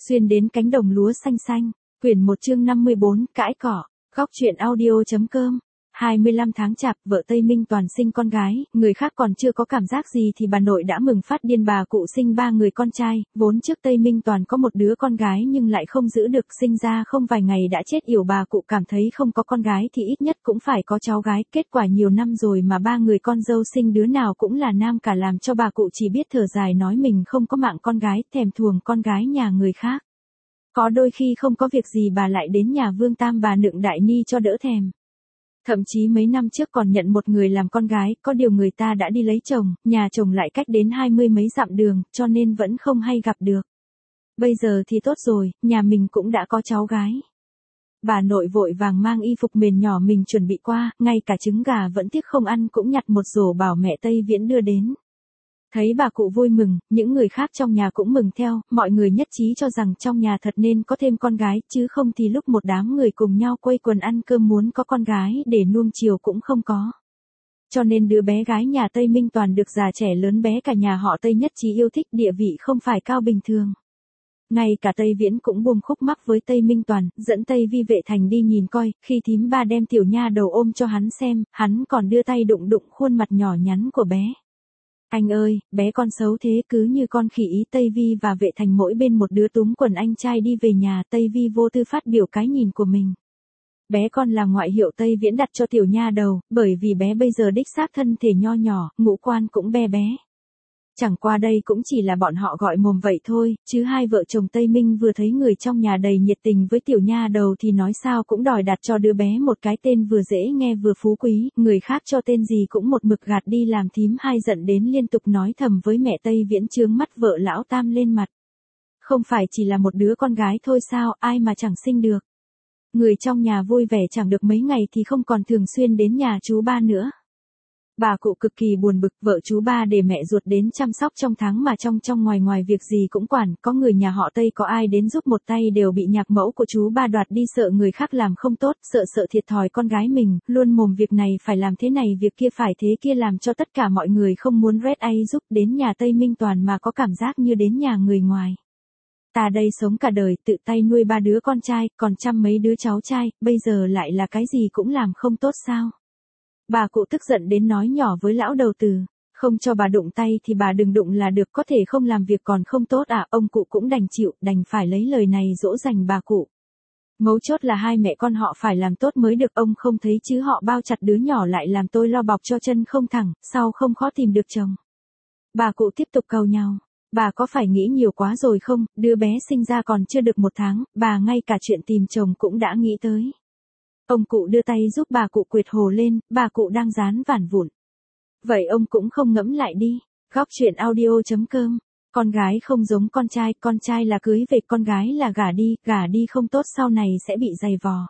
Xuyên đến cánh đồng lúa xanh xanh, quyển 1 chương 54, cãi cỏ, góc truyện audio.com. 25 tháng chạp, vợ Tây Minh Toàn sinh con gái, người khác còn chưa có cảm giác gì thì bà nội đã mừng phát điên. Bà cụ sinh 3 người con trai, vốn trước Tây Minh Toàn có một đứa con gái nhưng lại không giữ được, sinh ra không vài ngày đã chết yểu. Bà cụ cảm thấy không có con gái thì ít nhất cũng phải có cháu gái, kết quả nhiều năm rồi mà 3 người con dâu sinh đứa nào cũng là nam cả, làm cho bà cụ chỉ biết thở dài nói mình không có mạng con gái, thèm thuồng con gái nhà người khác. Có đôi khi không có việc gì bà lại đến nhà Vương Tam bà nựng đại ni cho đỡ thèm. Thậm chí mấy năm trước còn nhận một người làm con gái, có điều người ta đã đi lấy chồng, nhà chồng lại cách đến 20 mấy dặm đường, cho nên vẫn không hay gặp được. Bây giờ thì tốt rồi, nhà mình cũng đã có cháu gái. Bà nội vội vàng mang y phục mền nhỏ mình chuẩn bị qua, ngay cả trứng gà vẫn tiếc không ăn cũng nhặt một rổ bảo mẹ Tây Viễn đưa đến. Thấy bà cụ vui mừng, những người khác trong nhà cũng mừng theo, mọi người nhất trí cho rằng trong nhà thật nên có thêm con gái, chứ không thì lúc một đám người cùng nhau quây quần ăn cơm muốn có con gái để nuông chiều cũng không có. Cho nên đứa bé gái nhà Tây Minh Toàn được già trẻ lớn bé cả nhà họ Tây nhất trí yêu thích, địa vị không phải cao bình thường. Ngay cả Tây Viễn cũng buông khúc mắc với Tây Minh Toàn, dẫn Tây Vi Vệ Thành đi nhìn coi, khi thím ba đem tiểu nha đầu ôm cho hắn xem, hắn còn đưa tay đụng đụng khuôn mặt nhỏ nhắn của bé. Anh ơi, bé con xấu thế, cứ như con khỉ ý. Tây Vi và Vệ Thành mỗi bên một đứa túm quần anh trai đi về nhà. Tây Vi vô tư phát biểu cái nhìn của mình. Bé con là ngoại hiệu Tây Viễn đặt cho tiểu nha đầu, bởi vì bé bây giờ đích xác thân thể nho nhỏ, ngũ quan cũng bé bé. Chẳng qua đây cũng chỉ là bọn họ gọi mồm vậy thôi, chứ hai vợ chồng Tây Minh vừa thấy người trong nhà đầy nhiệt tình với tiểu nha đầu thì nói sao cũng đòi đặt cho đứa bé một cái tên vừa dễ nghe vừa phú quý, người khác cho tên gì cũng một mực gạt đi, làm thím hai giận đến liên tục nói thầm với mẹ Tây Viễn chướng mắt vợ lão Tam lên mặt. Không phải chỉ là một đứa con gái thôi sao, ai mà chẳng sinh được. Người trong nhà vui vẻ chẳng được mấy ngày thì không còn thường xuyên đến nhà chú ba nữa. Bà cụ cực kỳ buồn bực, vợ chú ba để mẹ ruột đến chăm sóc trong tháng mà trong ngoài việc gì cũng quản, có người nhà họ Tây có ai đến giúp một tay đều bị nhạc mẫu của chú ba đoạt đi, sợ người khác làm không tốt, sợ thiệt thòi con gái mình, luôn mồm việc này phải làm thế này việc kia phải thế kia, làm cho tất cả mọi người không muốn rét ai giúp. Đến nhà Tây Minh Toàn mà có cảm giác như đến nhà người ngoài. Ta đây sống cả đời tự tay nuôi 3 đứa con trai, còn trăm mấy đứa cháu trai, bây giờ lại là cái gì cũng làm không tốt sao? Bà cụ tức giận đến nói nhỏ với lão đầu tử, không cho bà đụng tay thì bà đừng đụng là được, có thể không làm việc còn không tốt à. Ông cụ cũng đành chịu, đành phải lấy lời này dỗ dành bà cụ. Mấu chốt là hai mẹ con họ phải làm tốt mới được, ông không thấy chứ họ bao chặt đứa nhỏ lại làm tôi lo bọc cho chân không thẳng, sau không khó tìm được chồng. Bà cụ tiếp tục càu nhau, bà có phải nghĩ nhiều quá rồi không, đứa bé sinh ra còn chưa được 1 tháng, bà ngay cả chuyện tìm chồng cũng đã nghĩ tới. Ông cụ đưa tay giúp bà cụ quệt hồ lên, bà cụ đang dán vản vụn. Vậy ông cũng không ngẫm lại đi. Góc truyện audio.com. Con gái không giống con trai là cưới về, con gái là gả đi không tốt sau này sẽ bị dày vò.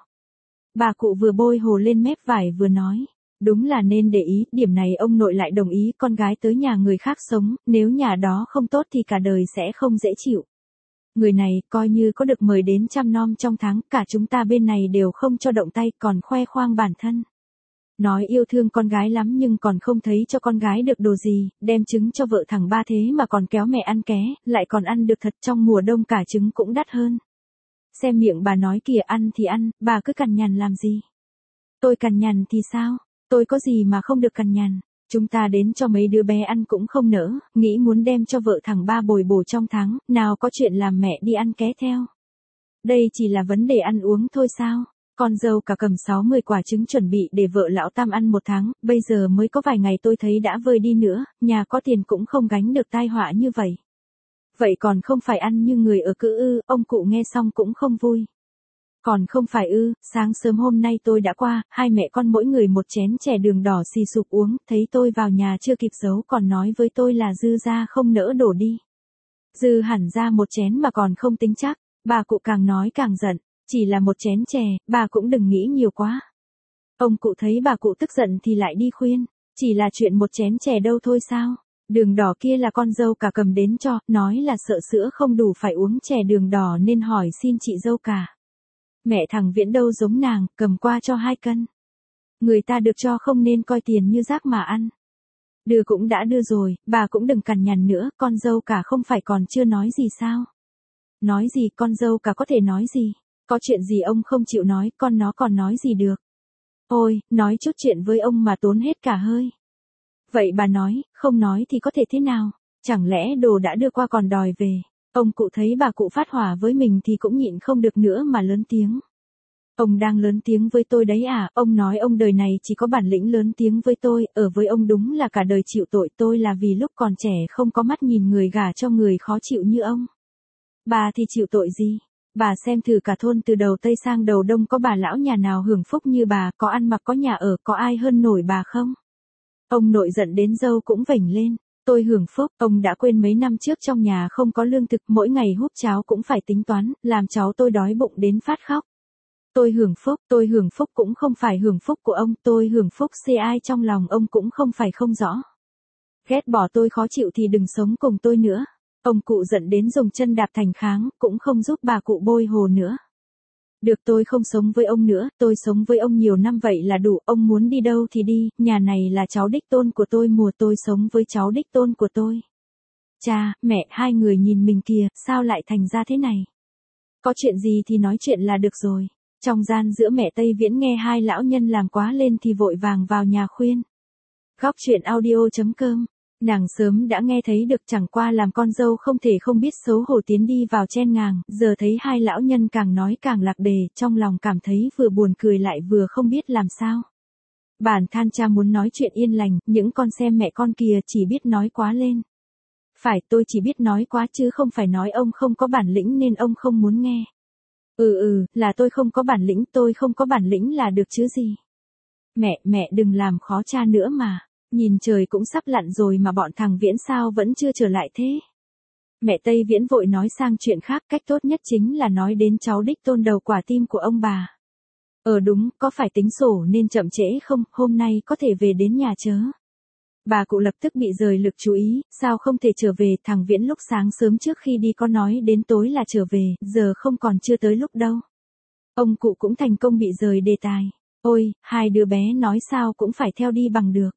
Bà cụ vừa bôi hồ lên mép vải vừa nói. Đúng là nên để ý, điểm này ông nội lại đồng ý, con gái tới nhà người khác sống, nếu nhà đó không tốt thì cả đời sẽ không dễ chịu. Người này, coi như có được mời đến chăm nom trong tháng, cả chúng ta bên này đều không cho động tay, còn khoe khoang bản thân. Nói yêu thương con gái lắm nhưng còn không thấy cho con gái được đồ gì, đem trứng cho vợ thằng ba thế mà còn kéo mẹ ăn ké, lại còn ăn được thật, trong mùa đông cả trứng cũng đắt hơn. Xem miệng bà nói kìa, ăn thì ăn, bà cứ cằn nhằn làm gì? Tôi cằn nhằn thì sao? Tôi có gì mà không được cằn nhằn? Chúng ta đến cho mấy đứa bé ăn cũng không nỡ, nghĩ muốn đem cho vợ thằng ba bồi bổ trong tháng, nào có chuyện làm mẹ đi ăn ké theo. Đây chỉ là vấn đề ăn uống thôi sao? Con dâu cả cầm 60 quả trứng chuẩn bị để vợ lão Tam ăn 1 tháng, bây giờ mới có vài ngày tôi thấy đã vơi đi nữa, nhà có tiền cũng không gánh được tai họa như vậy. Vậy còn không phải ăn như người ở cữ ư? Ông cụ nghe xong cũng không vui. Còn không phải ư, sáng sớm hôm nay tôi đã qua, hai mẹ con mỗi người một chén chè đường đỏ xì sụp uống, thấy tôi vào nhà chưa kịp giấu còn nói với tôi là dư ra không nỡ đổ đi. Dư hẳn ra một chén mà còn không tính chắc, bà cụ càng nói càng giận, chỉ là một chén chè, bà cũng đừng nghĩ nhiều quá. Ông cụ thấy bà cụ tức giận thì lại đi khuyên, chỉ là chuyện một chén chè đâu thôi sao, đường đỏ kia là con dâu cả cầm đến cho, nói là sợ sữa không đủ phải uống chè đường đỏ nên hỏi xin chị dâu cả. Mẹ thằng Viễn đâu giống nàng, cầm qua cho 2 cân. Người ta được cho không nên coi tiền như rác mà ăn. Đưa cũng đã đưa rồi, bà cũng đừng cằn nhằn nữa, con dâu cả không phải còn chưa nói gì sao. Nói gì con dâu cả có thể nói gì? Có chuyện gì ông không chịu nói, con nó còn nói gì được? Ôi, nói chút chuyện với ông mà tốn hết cả hơi. Vậy bà nói, không nói thì có thể thế nào? Chẳng lẽ đồ đã đưa qua còn đòi về? Ông cụ thấy bà cụ phát hỏa với mình thì cũng nhịn không được nữa mà lớn tiếng. Ông đang lớn tiếng với tôi đấy à? Ông nói ông đời này chỉ có bản lĩnh lớn tiếng với tôi, ở với ông đúng là cả đời chịu tội, tôi là vì lúc còn trẻ không có mắt nhìn người gả cho người khó chịu như ông. Bà thì chịu tội gì? Bà xem thử cả thôn từ đầu Tây sang đầu Đông có bà lão nhà nào hưởng phúc như bà, có ăn mặc có nhà ở, có ai hơn nổi bà không? Ông nội giận đến râu cũng vểnh lên. Tôi hưởng phúc, ông đã quên mấy năm trước trong nhà không có lương thực, mỗi ngày húp cháo cũng phải tính toán, làm cháu tôi đói bụng đến phát khóc. Tôi hưởng phúc cũng không phải hưởng phúc của ông, tôi hưởng phúc xê ai trong lòng ông cũng không phải không rõ. Ghét bỏ tôi khó chịu thì đừng sống cùng tôi nữa. Ông cụ giận đến dùng chân đạp thành kháng, cũng không giúp bà cụ bôi hồ nữa. Được, tôi không sống với ông nữa, tôi sống với ông nhiều năm vậy là đủ, ông muốn đi đâu thì đi, nhà này là cháu đích tôn của tôi, mùa tôi sống với cháu đích tôn của tôi. Cha, mẹ, hai người nhìn mình kìa, sao lại thành ra thế này? Có chuyện gì thì nói chuyện là được rồi. Trong gian giữa mẹ Tây Viễn nghe hai lão nhân làm quá lên thì vội vàng vào nhà khuyên. Góc chuyện audio.com. Nàng sớm đã nghe thấy được, chẳng qua làm con dâu không thể không biết xấu hổ tiến đi vào chen ngang, giờ thấy hai lão nhân càng nói càng lạc đề, trong lòng cảm thấy vừa buồn cười lại vừa không biết làm sao. Bản than cha muốn nói chuyện yên lành, những con xem mẹ con kìa chỉ biết nói quá lên. Phải, tôi chỉ biết nói quá chứ không phải nói ông không có bản lĩnh nên ông không muốn nghe. Là tôi không có bản lĩnh, tôi không có bản lĩnh là được chứ gì. Mẹ đừng làm khó cha nữa mà. Nhìn trời cũng sắp lặn rồi mà bọn thằng Viễn sao vẫn chưa trở lại thế? Mẹ Tây Viễn vội nói sang chuyện khác, cách tốt nhất chính là nói đến cháu đích tôn đầu quả tim của ông bà. Đúng, có phải tính sổ nên chậm trễ không, hôm nay có thể về đến nhà chớ. Bà cụ lập tức bị rời lực chú ý, sao không thể trở về, thằng Viễn lúc sáng sớm trước khi đi có nói đến tối là trở về, giờ không còn chưa tới lúc đâu. Ông cụ cũng thành công bị rời đề tài. Ôi, hai đứa bé nói sao cũng phải theo đi bằng được.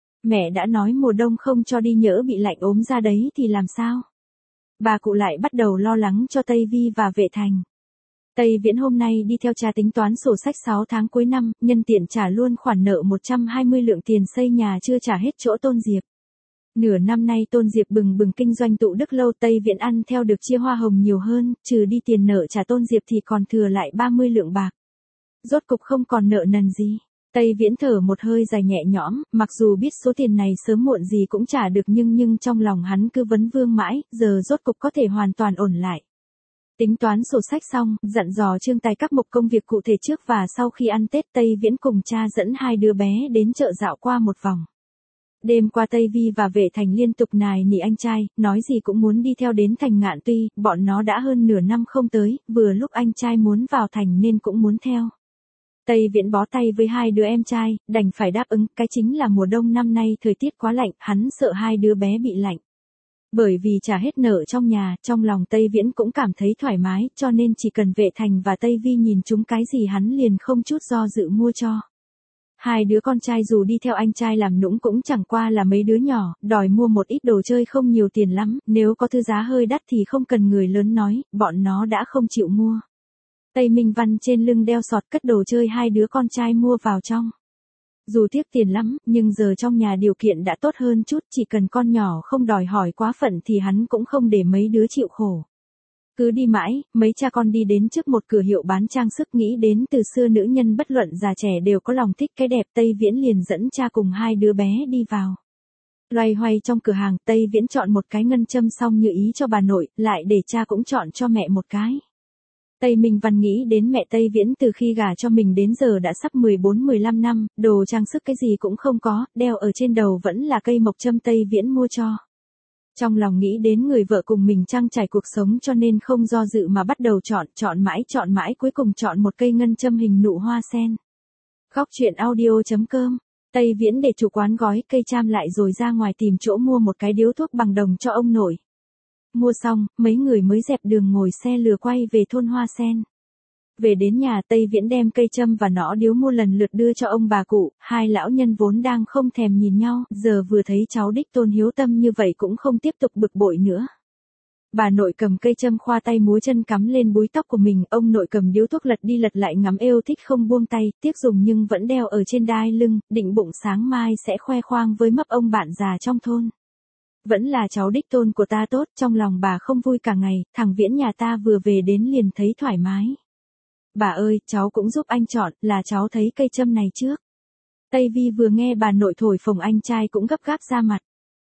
Mẹ đã nói mùa đông không cho đi nhỡ bị lạnh ốm ra đấy thì làm sao? Bà cụ lại bắt đầu lo lắng cho Tây Vi và Vệ Thành. Tây Viễn hôm nay đi theo cha tính toán sổ sách 6 tháng cuối năm, nhân tiện trả luôn khoản nợ 120 lượng tiền xây nhà chưa trả hết chỗ Tôn Diệp. Nửa năm nay Tôn Diệp bừng bừng kinh doanh tụ đức lâu, Tây Viễn ăn theo được chia hoa hồng nhiều hơn, trừ đi tiền nợ trả Tôn Diệp thì còn thừa lại 30 lượng bạc. Rốt cục không còn nợ nần gì. Tây Viễn thở một hơi dài nhẹ nhõm, mặc dù biết số tiền này sớm muộn gì cũng trả được nhưng trong lòng hắn cứ vấn vương mãi, giờ rốt cục có thể hoàn toàn ổn lại. Tính toán sổ sách xong, dặn dò Trương Tài các mục công việc cụ thể trước và sau khi ăn Tết, Tây Viễn cùng cha dẫn hai đứa bé đến chợ dạo qua một vòng. Đêm qua Tây Vi và Vệ Thành liên tục nài nỉ anh trai, nói gì cũng muốn đi theo đến thành Ngạn Tuy, bọn nó đã hơn nửa năm không tới, vừa lúc anh trai muốn vào thành nên cũng muốn theo. Tây Viễn bó tay với hai đứa em trai, đành phải đáp ứng, cái chính là mùa đông năm nay thời tiết quá lạnh, hắn sợ hai đứa bé bị lạnh. Bởi vì trả hết nợ trong nhà, trong lòng Tây Viễn cũng cảm thấy thoải mái, cho nên chỉ cần Vệ Thành và Tây Vi nhìn chúng cái gì hắn liền không chút do dự mua cho. Hai đứa con trai dù đi theo anh trai làm nũng cũng chẳng qua là mấy đứa nhỏ, đòi mua một ít đồ chơi không nhiều tiền lắm, nếu có thứ giá hơi đắt thì không cần người lớn nói, bọn nó đã không chịu mua. Tây Minh Văn trên lưng đeo sọt cất đồ chơi hai đứa con trai mua vào trong. Dù tiếc tiền lắm, nhưng giờ trong nhà điều kiện đã tốt hơn chút, chỉ cần con nhỏ không đòi hỏi quá phận thì hắn cũng không để mấy đứa chịu khổ. Cứ đi mãi, mấy cha con đi đến trước một cửa hiệu bán trang sức, nghĩ đến từ xưa nữ nhân bất luận già trẻ đều có lòng thích cái đẹp, Tây Viễn liền dẫn cha cùng hai đứa bé đi vào. Loay hoay trong cửa hàng, Tây Viễn chọn một cái ngân châm xong như ý cho bà nội, lại để cha cũng chọn cho mẹ một cái. Tây Minh Văn nghĩ đến mẹ Tây Viễn từ khi gả cho mình đến giờ đã sắp 14-15 năm, đồ trang sức cái gì cũng không có, đeo ở trên đầu vẫn là cây mộc châm Tây Viễn mua cho. Trong lòng nghĩ đến người vợ cùng mình trang trải cuộc sống cho nên không do dự mà bắt đầu chọn mãi cuối cùng chọn một cây ngân châm hình nụ hoa sen. Góc chuyện audio.com. Tây Viễn để chủ quán gói cây cham lại rồi ra ngoài tìm chỗ mua một cái điếu thuốc bằng đồng cho ông nội. Mua xong, mấy người mới dẹp đường ngồi xe lừa quay về thôn Hoa Sen. Về đến nhà, Tây Viễn đem cây châm và nõ điếu mua lần lượt đưa cho ông bà cụ, hai lão nhân vốn đang không thèm nhìn nhau, giờ vừa thấy cháu đích tôn hiếu tâm như vậy cũng không tiếp tục bực bội nữa. Bà nội cầm cây châm khoa tay múa chân cắm lên búi tóc của mình, ông nội cầm điếu thuốc lật đi lật lại ngắm êu thích không buông tay, tiếc dùng nhưng vẫn đeo ở trên đai lưng, định bụng sáng mai sẽ khoe khoang với mấp ông bạn già trong thôn. Vẫn là cháu đích tôn của ta tốt, trong lòng bà không vui cả ngày, thằng Viễn nhà ta vừa về đến liền thấy thoải mái. Bà ơi, cháu cũng giúp anh chọn, là cháu thấy cây châm này trước. Tây Vi vừa nghe bà nội thổi phồng anh trai cũng gấp gáp ra mặt.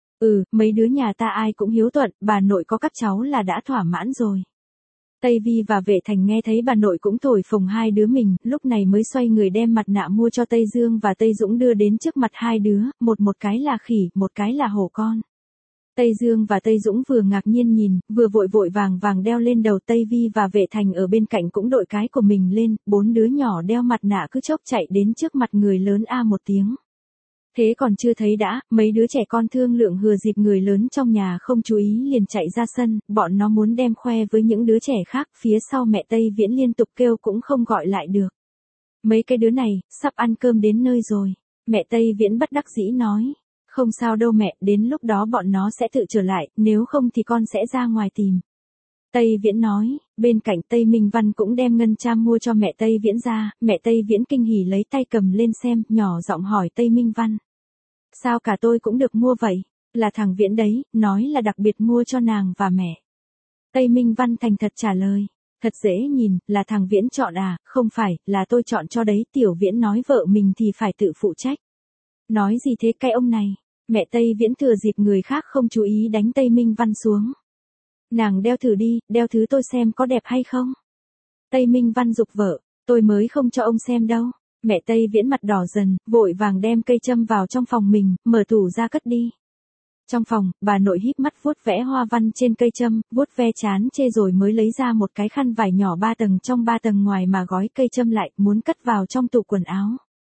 Mấy đứa nhà ta ai cũng hiếu thuận, bà nội có các cháu là đã thỏa mãn rồi. Tây Vi và Vệ Thành nghe thấy bà nội cũng thổi phồng hai đứa mình, lúc này mới xoay người đem mặt nạ mua cho Tây Dương và Tây Dũng đưa đến trước mặt hai đứa, một cái là khỉ, một cái là hổ con. Tây Dương và Tây Dũng vừa ngạc nhiên nhìn, vừa vội vội vàng vàng đeo lên đầu. Tây Vi và Vệ Thành ở bên cạnh cũng đội cái của mình lên, bốn đứa nhỏ đeo mặt nạ cứ chốc chạy đến trước mặt người lớn a một tiếng. Thế còn chưa thấy đã, mấy đứa trẻ con thương lượng hừa dịp người lớn trong nhà không chú ý liền chạy ra sân, bọn nó muốn đem khoe với những đứa trẻ khác, phía sau mẹ Tây Viễn liên tục kêu cũng không gọi lại được. Mấy cái đứa này, sắp ăn cơm đến nơi rồi. Mẹ Tây Viễn bất đắc dĩ nói. Không sao đâu mẹ, đến lúc đó bọn nó sẽ tự trở lại, nếu không thì con sẽ ra ngoài tìm. Tây Viễn nói, bên cạnh Tây Minh Văn cũng đem ngân cham mua cho mẹ Tây Viễn ra, mẹ Tây Viễn kinh hỉ lấy tay cầm lên xem, nhỏ giọng hỏi Tây Minh Văn. Sao cả tôi cũng được mua vậy? Là thằng Viễn đấy, nói là đặc biệt mua cho nàng và mẹ. Tây Minh Văn thành thật trả lời. Thật dễ nhìn, là thằng Viễn chọn à, không phải, là tôi chọn cho đấy. Tiểu Viễn nói vợ mình thì phải tự phụ trách. Nói gì thế cái ông này? Mẹ Tây Viễn thừa dịp người khác không chú ý đánh Tây Minh Văn xuống. Nàng đeo thử đi, đeo thứ tôi xem có đẹp hay không? Tây Minh Văn giục vợ, tôi mới không cho ông xem đâu. Mẹ Tây Viễn mặt đỏ dần, vội vàng đem cây châm vào trong phòng mình, mở tủ ra cất đi. Trong phòng, bà nội híp mắt vuốt vẽ hoa văn trên cây châm, vuốt ve chán chê rồi mới lấy ra một cái khăn vải nhỏ 3 tầng trong 3 tầng ngoài mà gói cây châm lại, muốn cất vào trong tủ quần áo.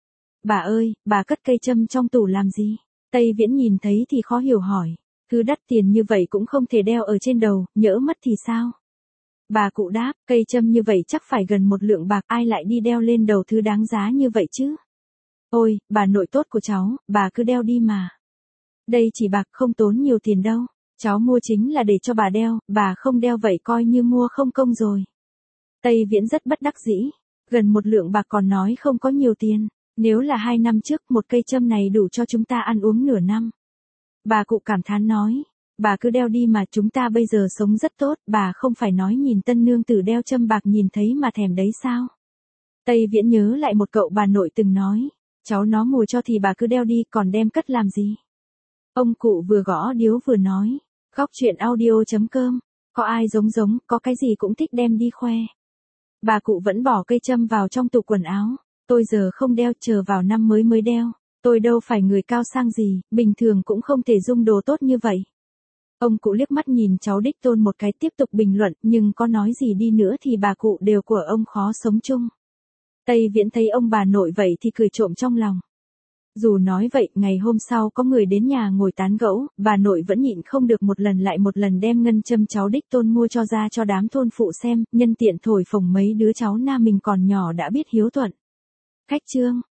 Bà ơi, bà cất cây châm trong tủ làm gì? Tây Viễn nhìn thấy thì khó hiểu hỏi. Thứ đắt tiền như vậy cũng không thể đeo ở trên đầu, nhỡ mất thì sao? Bà cụ đáp, cây châm như vậy chắc phải gần 1 lượng bạc, ai lại đi đeo lên đầu thứ đáng giá như vậy chứ? Ôi, bà nội tốt của cháu, bà cứ đeo đi mà. Đây chỉ bạc không tốn nhiều tiền đâu. Cháu mua chính là để cho bà đeo, bà không đeo vậy coi như mua không công rồi. Tây Viễn rất bất đắc dĩ. Gần 1 lượng bạc còn nói không có nhiều tiền. Nếu là 2 năm trước, một cây châm này đủ cho chúng ta ăn uống nửa năm. Bà cụ cảm thán nói. Bà cứ đeo đi mà, chúng ta bây giờ sống rất tốt, bà không phải nói nhìn tân nương tử đeo châm bạc nhìn thấy mà thèm đấy sao? Tây Viễn nhớ lại một cậu bà nội từng nói. Cháu nó mua cho thì bà cứ đeo đi, còn đem cất làm gì? Ông cụ vừa gõ điếu vừa nói. Góc chuyện audio.com. Có ai giống, có cái gì cũng thích đem đi khoe. Bà cụ vẫn bỏ cây châm vào trong tủ quần áo. Tôi giờ không đeo, chờ vào năm mới đeo. Tôi đâu phải người cao sang gì, bình thường cũng không thể dung đồ tốt như vậy. Ông cụ liếc mắt nhìn cháu đích tôn một cái tiếp tục bình luận, nhưng có nói gì đi nữa thì bà cụ đều của ông khó sống chung. Tây Viễn thấy ông bà nội vậy thì cười trộm trong lòng. Dù nói vậy, ngày hôm sau có người đến nhà ngồi tán gẫu, bà nội vẫn nhịn không được một lần đem ngân châm cháu đích tôn mua cho ra cho đám thôn phụ xem, nhân tiện thổi phồng mấy đứa cháu na mình còn nhỏ đã biết hiếu thuận. Khách chương.